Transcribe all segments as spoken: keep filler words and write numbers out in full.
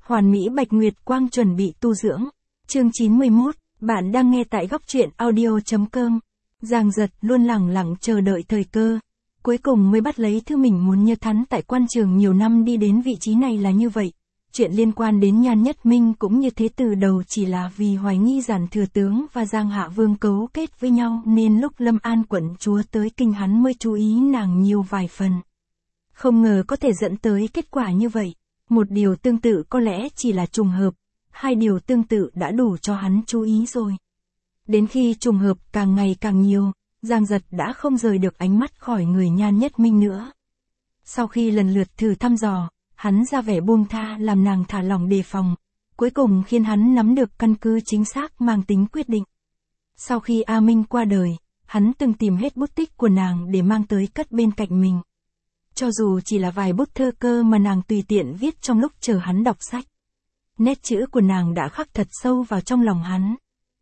Hoàn mỹ Bạch Nguyệt Quang chuẩn bị tu dưỡng. Chương chín mươi mốt, bạn đang nghe tại góc truyện audio chấm com. Giang Giật luôn lẳng lặng chờ đợi thời cơ, cuối cùng mới bắt lấy thứ mình muốn. Như Thắn tại quan trường nhiều năm đi đến vị trí này là như vậy. Chuyện liên quan đến Nhan Nhất Minh cũng như thế, từ đầu chỉ là vì hoài nghi Giản Thừa Tướng và Giang Hạ Vương cấu kết với nhau, nên lúc Lâm An quận chúa tới kinh hắn mới chú ý nàng nhiều vài phần. Không ngờ có thể dẫn tới kết quả như vậy. Một điều tương tự có lẽ chỉ là trùng hợp, hai điều tương tự đã đủ cho hắn chú ý rồi. Đến khi trùng hợp càng ngày càng nhiều, Giang Giật đã không rời được ánh mắt khỏi người Nhan Nhất Minh nữa. Sau khi lần lượt thử thăm dò, hắn ra vẻ buông tha làm nàng thả lỏng đề phòng, cuối cùng khiến hắn nắm được căn cứ chính xác mang tính quyết định. Sau khi A Minh qua đời, hắn từng tìm hết bút tích của nàng để mang tới cất bên cạnh mình. Cho dù chỉ là vài bút thơ cơ mà nàng tùy tiện viết trong lúc chờ hắn đọc sách. Nét chữ của nàng đã khắc thật sâu vào trong lòng hắn.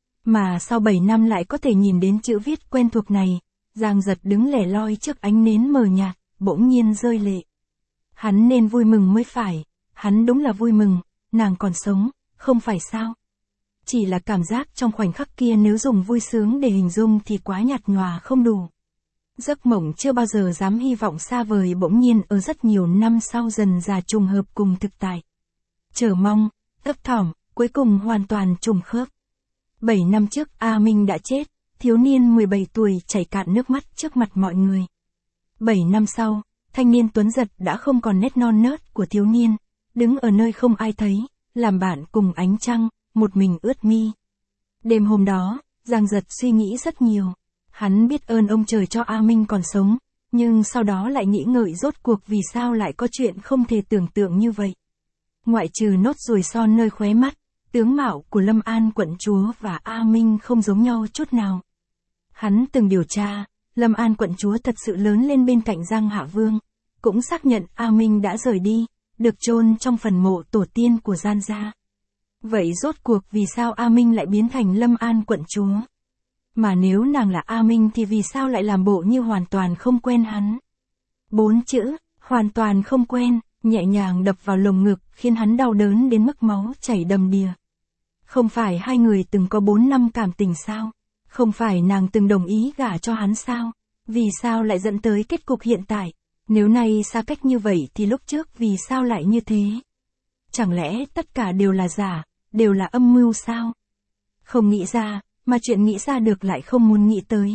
Mà sau bảy năm lại có thể nhìn đến chữ viết quen thuộc này, Giang Giật đứng lẻ loi trước ánh nến mờ nhạt, bỗng nhiên rơi lệ. Hắn nên vui mừng mới phải, hắn đúng là vui mừng, nàng còn sống, không phải sao? Chỉ là cảm giác trong khoảnh khắc kia nếu dùng vui sướng để hình dung thì quá nhạt nhòa không đủ. Giấc mộng chưa bao giờ dám hy vọng xa vời bỗng nhiên ở rất nhiều năm sau dần dà trùng hợp cùng thực tại. Chờ mong, thấp thỏm, cuối cùng hoàn toàn trùng khớp. Bảy năm trước A Minh đã chết, thiếu niên mười bảy tuổi chảy cạn nước mắt trước mặt mọi người. Bảy năm sau, thanh niên tuấn giật đã không còn nét non nớt của thiếu niên, đứng ở nơi không ai thấy, làm bạn cùng ánh trăng, một mình ướt mi. Đêm hôm đó, Giang Giật suy nghĩ rất nhiều. Hắn biết ơn ông trời cho A Minh còn sống, nhưng sau đó lại nghĩ ngợi rốt cuộc vì sao lại có chuyện không thể tưởng tượng như vậy. Ngoại trừ nốt ruồi son nơi khóe mắt, tướng mạo của Lâm An quận chúa và A Minh không giống nhau chút nào. Hắn từng điều tra, Lâm An quận chúa thật sự lớn lên bên cạnh Giang Hạ Vương, cũng xác nhận A Minh đã rời đi, được chôn trong phần mộ tổ tiên của Giang gia. Vậy rốt cuộc vì sao A Minh lại biến thành Lâm An quận chúa? Mà nếu nàng là A Minh thì vì sao lại làm bộ như hoàn toàn không quen hắn? Bốn chữ, hoàn toàn không quen, nhẹ nhàng đập vào lồng ngực khiến hắn đau đớn đến mức máu chảy đầm đìa. Không phải hai người từng có bốn năm cảm tình sao? Không phải nàng từng đồng ý gả cho hắn sao? Vì sao lại dẫn tới kết cục hiện tại? Nếu nay xa cách như vậy thì lúc trước vì sao lại như thế? Chẳng lẽ tất cả đều là giả, đều là âm mưu sao? Không nghĩ ra, mà chuyện nghĩ ra được lại không muốn nghĩ tới.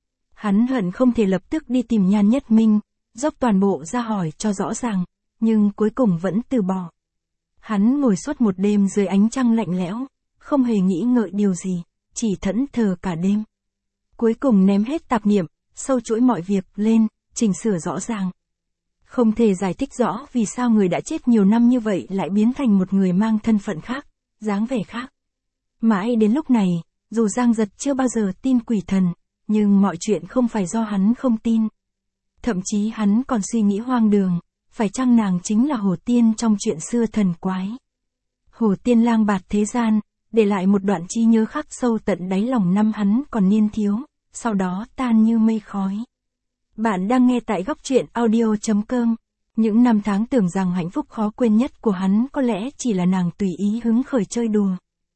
Hắn hận không thể lập tức đi tìm Nhan Nhất Minh, dốc toàn bộ ra hỏi cho rõ ràng, nhưng cuối cùng vẫn từ bỏ. Hắn ngồi suốt một đêm dưới ánh trăng lạnh lẽo, không hề nghĩ ngợi điều gì, chỉ thẫn thờ cả đêm. Cuối cùng ném hết tạp niệm, sâu chuỗi mọi việc lên, chỉnh sửa rõ ràng. Không thể giải thích rõ vì sao người đã chết nhiều năm như vậy lại biến thành một người mang thân phận khác, dáng vẻ khác. Mãi đến lúc này, dù Giang Giật chưa bao giờ tin quỷ thần, nhưng mọi chuyện không phải do hắn không tin. Thậm chí hắn còn suy nghĩ hoang đường, phải chăng nàng chính là Hồ Tiên trong chuyện xưa thần quái. Hồ Tiên lang bạt thế gian, để lại một đoạn trí nhớ khắc sâu tận đáy lòng năm hắn còn niên thiếu, sau đó tan như mây khói. Bạn đang nghe tại góc truyện audio chấm com. Những năm tháng tưởng rằng hạnh phúc khó quên nhất của hắn có lẽ chỉ là nàng tùy ý hứng khởi chơi đùa.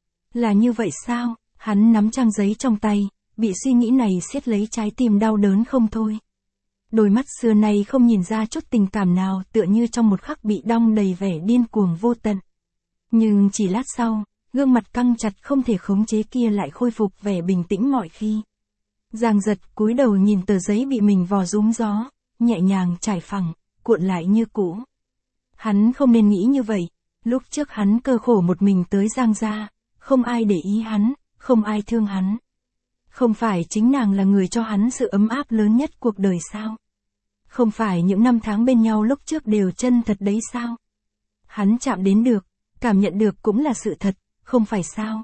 Là như vậy sao? Hắn nắm trang giấy trong tay, bị suy nghĩ này siết lấy trái tim đau đớn không thôi. Đôi mắt xưa này không nhìn ra chút tình cảm nào, tựa như trong một khắc bị đong đầy vẻ điên cuồng vô tận. Nhưng chỉ lát sau, gương mặt căng chặt không thể khống chế kia lại khôi phục vẻ bình tĩnh mọi khi. Giang Giật cúi đầu nhìn tờ giấy bị mình vò rúm gió, nhẹ nhàng trải phẳng, cuộn lại như cũ. Hắn không nên nghĩ như vậy, lúc trước hắn cơ khổ một mình tới Giang gia, không ai để ý hắn, không ai thương hắn. Không phải chính nàng là người cho hắn sự ấm áp lớn nhất cuộc đời sao? Không phải những năm tháng bên nhau lúc trước đều chân thật đấy sao? Hắn chạm đến được, cảm nhận được cũng là sự thật, không phải sao?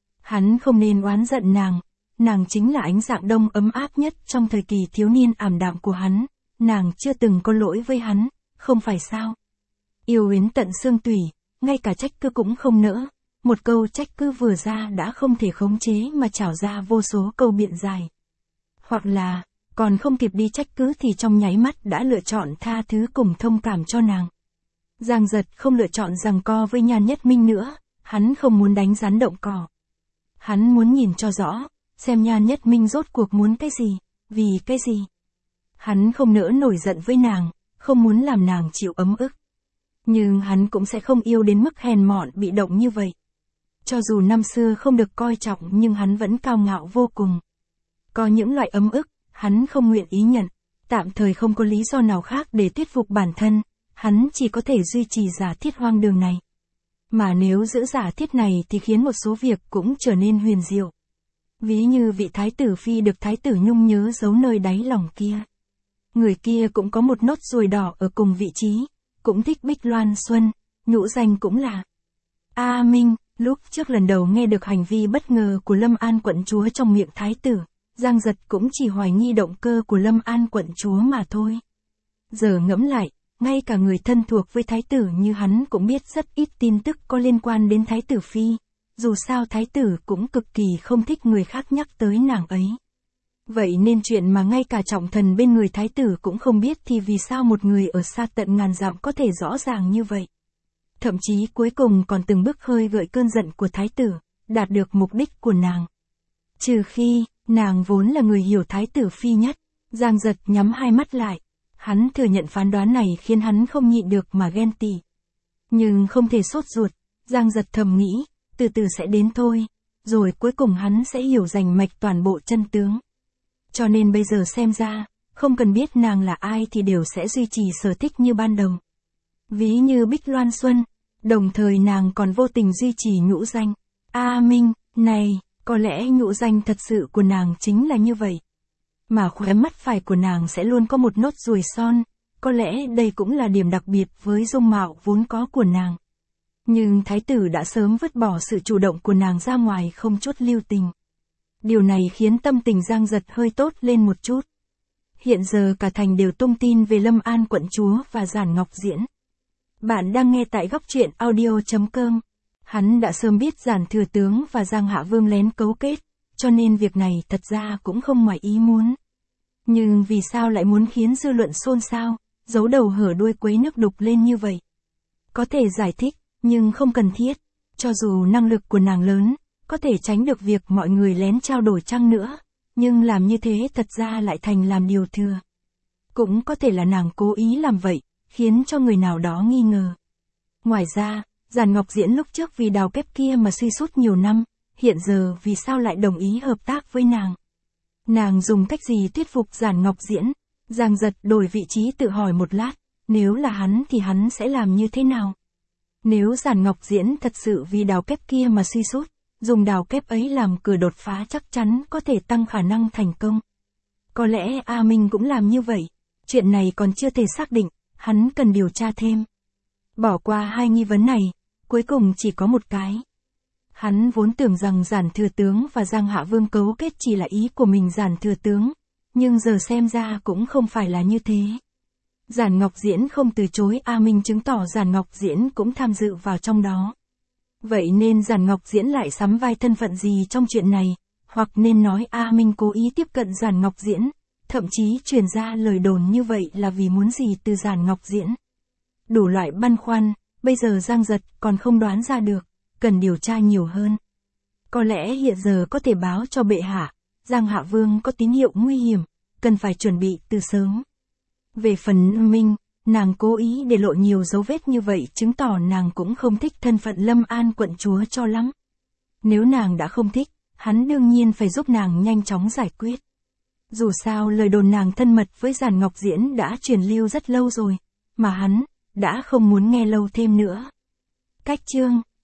Hắn không nên oán giận nàng, nàng chính là ánh dạng đông ấm áp nhất trong thời kỳ thiếu niên ảm đạm của hắn, nàng chưa từng có lỗi với hắn, không phải sao? Yêu uyến tận xương tủy, ngay cả trách cứ cũng không nỡ. Một câu trách cứ vừa ra đã không thể khống chế mà trào ra vô số câu biện giải. Hoặc là, còn không kịp đi trách cứ thì trong nháy mắt đã lựa chọn tha thứ cùng thông cảm cho nàng. Giang Giật không lựa chọn giằng co với Nhan Nhất Minh nữa, hắn không muốn đánh rắn động cỏ. Hắn muốn nhìn cho rõ, xem Nhan Nhất Minh rốt cuộc muốn cái gì, vì cái gì. Hắn không nỡ nổi giận với nàng, không muốn làm nàng chịu ấm ức. Nhưng hắn cũng sẽ không yêu đến mức hèn mọn bị động như vậy. Cho dù năm xưa không được coi trọng nhưng hắn vẫn cao ngạo vô cùng. Có những loại ấm ức, hắn không nguyện ý nhận, tạm thời không có lý do nào khác để thuyết phục bản thân, hắn chỉ có thể duy trì giả thiết hoang đường này. Mà nếu giữ giả thiết này thì khiến một số việc cũng trở nên huyền diệu. Ví như vị thái tử phi được thái tử Nhung nhớ giấu nơi đáy lòng kia. Người kia cũng có một nốt ruồi đỏ ở cùng vị trí, cũng thích Bích Loan Xuân, nhũ danh cũng là A Minh. Lúc trước lần đầu nghe được hành vi bất ngờ của Lâm An quận chúa trong miệng thái tử, Giang Giật cũng chỉ hoài nghi động cơ của Lâm An quận chúa mà thôi. Giờ ngẫm lại, ngay cả người thân thuộc với thái tử như hắn cũng biết rất ít tin tức có liên quan đến thái tử phi, dù sao thái tử cũng cực kỳ không thích người khác nhắc tới nàng ấy. Vậy nên chuyện mà ngay cả trọng thần bên người thái tử cũng không biết thì vì sao một người ở xa tận ngàn dặm có thể rõ ràng như vậy. Thậm chí cuối cùng còn từng bước khơi gợi cơn giận của thái tử, đạt được mục đích của nàng. Trừ khi, nàng vốn là người hiểu thái tử phi nhất, Giang Giật nhắm hai mắt lại. Hắn thừa nhận phán đoán này khiến hắn không nhịn được mà ghen tị. Nhưng không thể sốt ruột, Giang Giật thầm nghĩ, từ từ sẽ đến thôi, rồi cuối cùng hắn sẽ hiểu rành mạch toàn bộ chân tướng. Cho nên bây giờ xem ra, không cần biết nàng là ai thì đều sẽ duy trì sở thích như ban đầu. Ví như Bích Loan Xuân, đồng thời nàng còn vô tình duy trì nhũ danh. A Minh, này, có lẽ nhũ danh thật sự của nàng chính là như vậy. Mà khóe mắt phải của nàng sẽ luôn có một nốt ruồi son, có lẽ đây cũng là điểm đặc biệt với dung mạo vốn có của nàng. Nhưng thái tử đã sớm vứt bỏ sự chủ động của nàng ra ngoài không chút lưu tình. Điều này khiến tâm tình Giang Giật hơi tốt lên một chút. Hiện giờ cả thành đều tung tin về Lâm An quận chúa và Giản Ngọc Diễn. Bạn đang nghe tại góc truyện audio chấm com. Hắn đã sớm biết Giản thừa tướng và Giang Hạ Vương lén cấu kết, cho nên việc này thật ra cũng không ngoài ý muốn. Nhưng vì sao lại muốn khiến dư luận xôn xao, giấu đầu hở đuôi quấy nước đục lên như vậy? Có thể giải thích, nhưng không cần thiết. Cho dù năng lực của nàng lớn, có thể tránh được việc mọi người lén trao đổi chăng nữa, nhưng làm như thế thật ra lại thành làm điều thừa. Cũng có thể là nàng cố ý làm vậy, khiến cho người nào đó nghi ngờ. Ngoài ra, Giản Ngọc Diễn lúc trước vì đào kép kia mà suy sút nhiều năm, hiện giờ vì sao lại đồng ý hợp tác với nàng? Nàng dùng cách gì thuyết phục Giản Ngọc Diễn? Giang Giật đổi vị trí tự hỏi một lát, nếu là hắn thì hắn sẽ làm như thế nào? Nếu Giản Ngọc Diễn thật sự vì đào kép kia mà suy sút, dùng đào kép ấy làm cửa đột phá chắc chắn có thể tăng khả năng thành công. Có lẽ A Minh cũng làm như vậy, chuyện này còn chưa thể xác định, hắn cần điều tra thêm. Bỏ qua hai nghi vấn này, cuối cùng chỉ có một cái. Hắn vốn tưởng rằng Giản thừa tướng và Giang Hạ Vương cấu kết chỉ là ý của mình Giản thừa tướng, nhưng giờ xem ra cũng không phải là như thế. Giản Ngọc Diễn không từ chối A Minh chứng tỏ Giản Ngọc Diễn cũng tham dự vào trong đó. Vậy nên Giản Ngọc Diễn lại sắm vai thân phận gì trong chuyện này, hoặc nên nói A Minh cố ý tiếp cận Giản Ngọc Diễn, thậm chí truyền ra lời đồn như vậy là vì muốn gì từ Giản Ngọc Diễn. Đủ loại băn khoăn, bây giờ Giang Giật còn không đoán ra được, cần điều tra nhiều hơn. Có lẽ hiện giờ có thể báo cho bệ hạ, Giang Hạ Vương có tín hiệu nguy hiểm, cần phải chuẩn bị từ sớm. Về phần Minh, nàng cố ý để lộ nhiều dấu vết như vậy chứng tỏ nàng cũng không thích thân phận Lâm An quận chúa cho lắm. Nếu nàng đã không thích, hắn đương nhiên phải giúp nàng nhanh chóng giải quyết. Dù sao lời đồn nàng thân mật với Giản Ngọc Diễn đã truyền lưu rất lâu rồi, mà hắn đã không muốn nghe lâu thêm nữa. Cách chương